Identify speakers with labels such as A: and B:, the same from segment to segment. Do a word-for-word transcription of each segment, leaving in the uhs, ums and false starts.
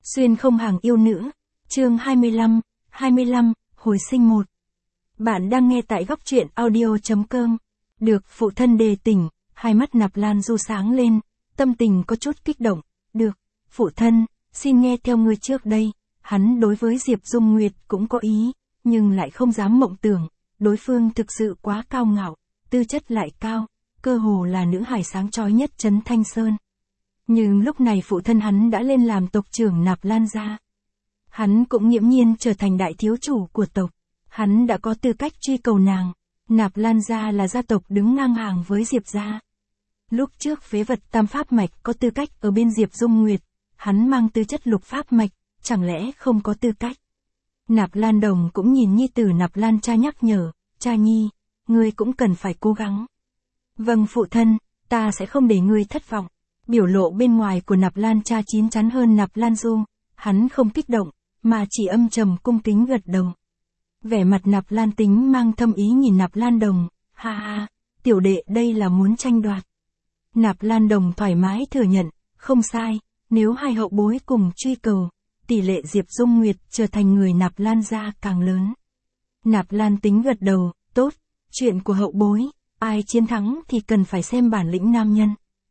A: Xuyên không hàng yêu nữ, chương hai mươi lăm, hai mươi lăm, hồi sinh một. Bạn đang nghe tại góc truyện audio.com. Được phụ thân đề tỉnh, hai mắt Nạp Lan Du sáng lên, tâm tình có chút kích động. Được, phụ thân, xin nghe theo ngươi trước đây. Hắn đối với Diệp Dung Nguyệt cũng có ý, nhưng lại không dám mộng tưởng, đối phương thực sự quá cao ngạo, tư chất lại cao, cơ hồ là nữ hải sáng chói nhất trấn Thanh Sơn. Nhưng lúc này phụ thân hắn đã lên làm tộc trưởng Nạp Lan gia. Hắn cũng nghiễm nhiên trở thành đại thiếu chủ của tộc. Hắn đã có tư cách truy cầu nàng. Nạp Lan gia là gia tộc đứng ngang hàng với Diệp gia. Lúc trước phế vật tam pháp mạch có tư cách ở bên Diệp Dung Nguyệt. Hắn mang tư chất lục pháp mạch, chẳng lẽ không có tư cách. Nạp Lan Đồng cũng nhìn nhi tử Nạp Lan cha nhắc nhở, cha nhi, ngươi cũng cần phải cố gắng. Vâng phụ thân, ta sẽ không để ngươi thất vọng. Biểu lộ bên ngoài của Nạp Lan cha chín chắn hơn Nạp Lan Du, hắn không kích động, mà chỉ âm trầm cung kính gật đầu. Vẻ mặt Nạp Lan Tính mang thâm ý nhìn Nạp Lan Đồng, ha ha, tiểu đệ đây là muốn tranh đoạt. Nạp Lan Đồng thoải mái thừa nhận, không sai, nếu hai hậu bối cùng truy cầu, tỷ lệ Diệp Dung Nguyệt trở thành người Nạp Lan gia càng lớn. Nạp Lan Tính gật đầu, tốt, chuyện của hậu bối, ai chiến thắng thì cần phải xem bản lĩnh nam nhân.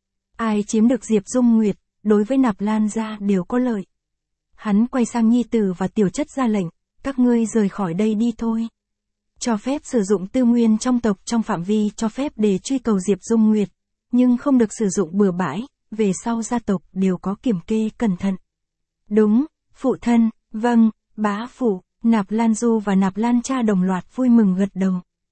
A: Ai chiếm được Diệp Dung Nguyệt, đối với Nạp Lan gia đều có lợi. Hắn quay sang nhi tử và tiểu chất ra lệnh, các ngươi rời khỏi đây đi thôi. Cho phép sử dụng tư nguyên trong tộc trong phạm vi cho phép để truy cầu Diệp Dung Nguyệt, nhưng không được sử dụng bừa bãi, về sau gia tộc đều có kiểm kê cẩn thận. Đúng, phụ thân, vâng, bá phụ, Nạp Lan Du và Nạp Lan cha đồng loạt vui mừng gật đầu.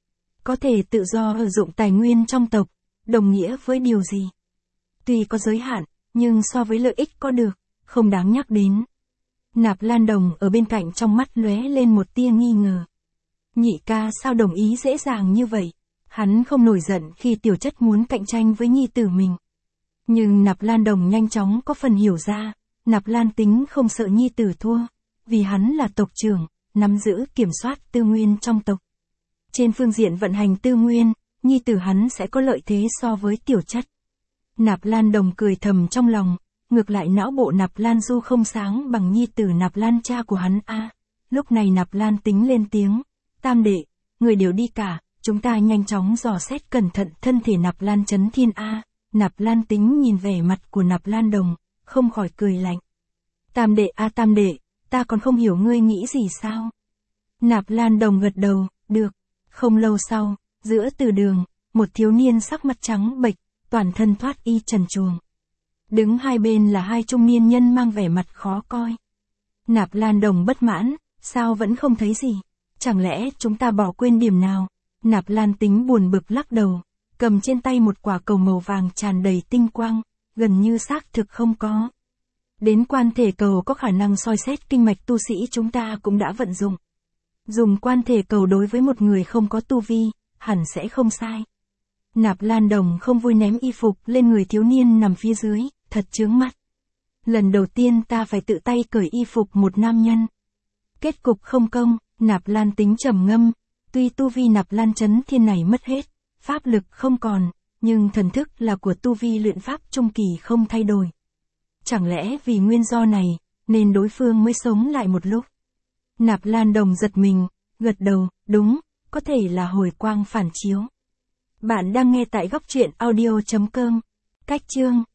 A: Có thể tự do sử dụng tài nguyên trong tộc, đồng nghĩa với điều gì? Tuy có giới hạn, nhưng so với lợi ích có được, không đáng nhắc đến. Nạp Lan Đồng ở bên cạnh trong mắt lóe lên một tia nghi ngờ. Nhị ca sao đồng ý dễ dàng như vậy? Hắn không nổi giận khi tiểu chất muốn cạnh tranh với nhi tử mình. Nhưng Nạp Lan Đồng nhanh chóng có phần hiểu ra, Nạp Lan Tính không sợ nhi tử thua, vì hắn là tộc trưởng, nắm giữ kiểm soát tư nguyên trong tộc. Trên phương diện vận hành tư nguyên, nhi tử hắn sẽ có lợi thế so với tiểu chất. Nạp Lan Đồng cười thầm trong lòng, ngược lại não bộ Nạp Lan Du không sáng bằng nhi tử Nạp Lan cha của hắn a. À, lúc này Nạp Lan Tính lên tiếng, tam đệ, người đều đi cả, chúng ta nhanh chóng dò xét cẩn thận thân thể Nạp Lan Chấn Thiên a. À, Nạp Lan Tính nhìn vẻ mặt của Nạp Lan Đồng, không khỏi cười lạnh. Tam đệ a à, tam đệ, ta còn không hiểu ngươi nghĩ gì sao? Nạp Lan Đồng gật đầu, được. Không lâu sau, giữa từ đường, một thiếu niên sắc mặt trắng bệch, toàn thân thoát y trần truồng. Đứng hai bên là hai trung niên nhân mang vẻ mặt khó coi. Nạp Lan Đồng bất mãn, sao vẫn không thấy gì? Chẳng lẽ chúng ta bỏ quên điểm nào? Nạp Lan Tính buồn bực lắc đầu, cầm trên tay một quả cầu màu vàng tràn đầy tinh quang, gần như xác thực không có. Đến quan thể cầu có khả năng soi xét kinh mạch tu sĩ chúng ta cũng đã vận dụng. Dùng quan thể cầu đối với một người không có tu vi, hẳn sẽ không sai. Nạp Lan Đồng không vui ném y phục lên người thiếu niên nằm phía dưới, thật chướng mắt. Lần đầu tiên ta phải tự tay cởi y phục một nam nhân. Kết cục không công, Nạp Lan Tính trầm ngâm, tuy tu vi Nạp Lan Chấn Thiên này mất hết, pháp lực không còn, nhưng thần thức là của tu vi luyện pháp trung kỳ không thay đổi. Chẳng lẽ vì nguyên do này, nên đối phương mới sống lại một lúc? Nạp Lan Đồng giật mình, gật đầu, đúng, có thể là hồi quang phản chiếu. Bạn đang nghe tại góc truyện audio.com. Cách chương